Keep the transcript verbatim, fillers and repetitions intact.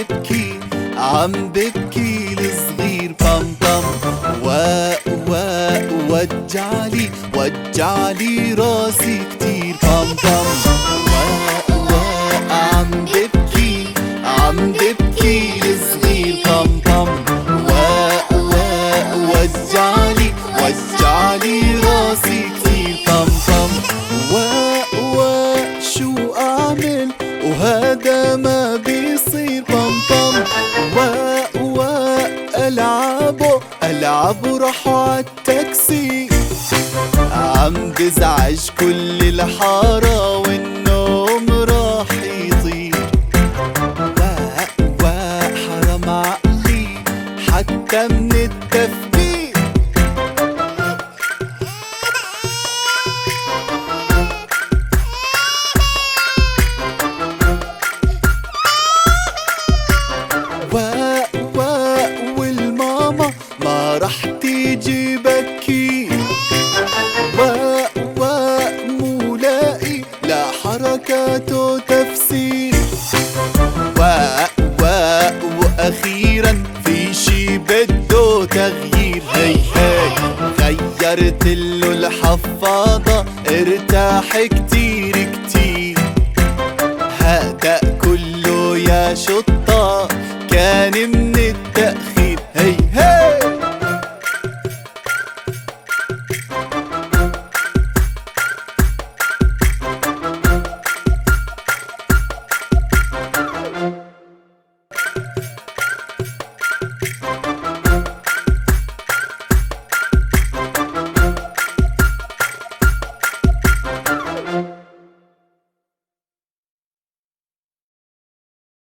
ببكي عم ببكي الصغير بام بام. و و وجعلي وجعلي راسي كتير بام بام. و و عم ببكي عم ببكي الصغير بام بام. و و وجعلي وجعلي راسي كتير بام بام. و و شو اعمل وهذا ما بيصير بام بام. و و العبوا العبوا راحوا عالتاكسي عم بزعج كل الحارة والنوم راح يطير. و و حرام عقلي حتى من التفكير. و و والماما ما رح تيجي بكي. و و مو لاقي لا حركاته تفسير. و و واخيرا في شي بده تغيير. هي هي غيرت له الحفاضة ارتاح كتير كتير. هذا كله يا شطة كان من التأخير.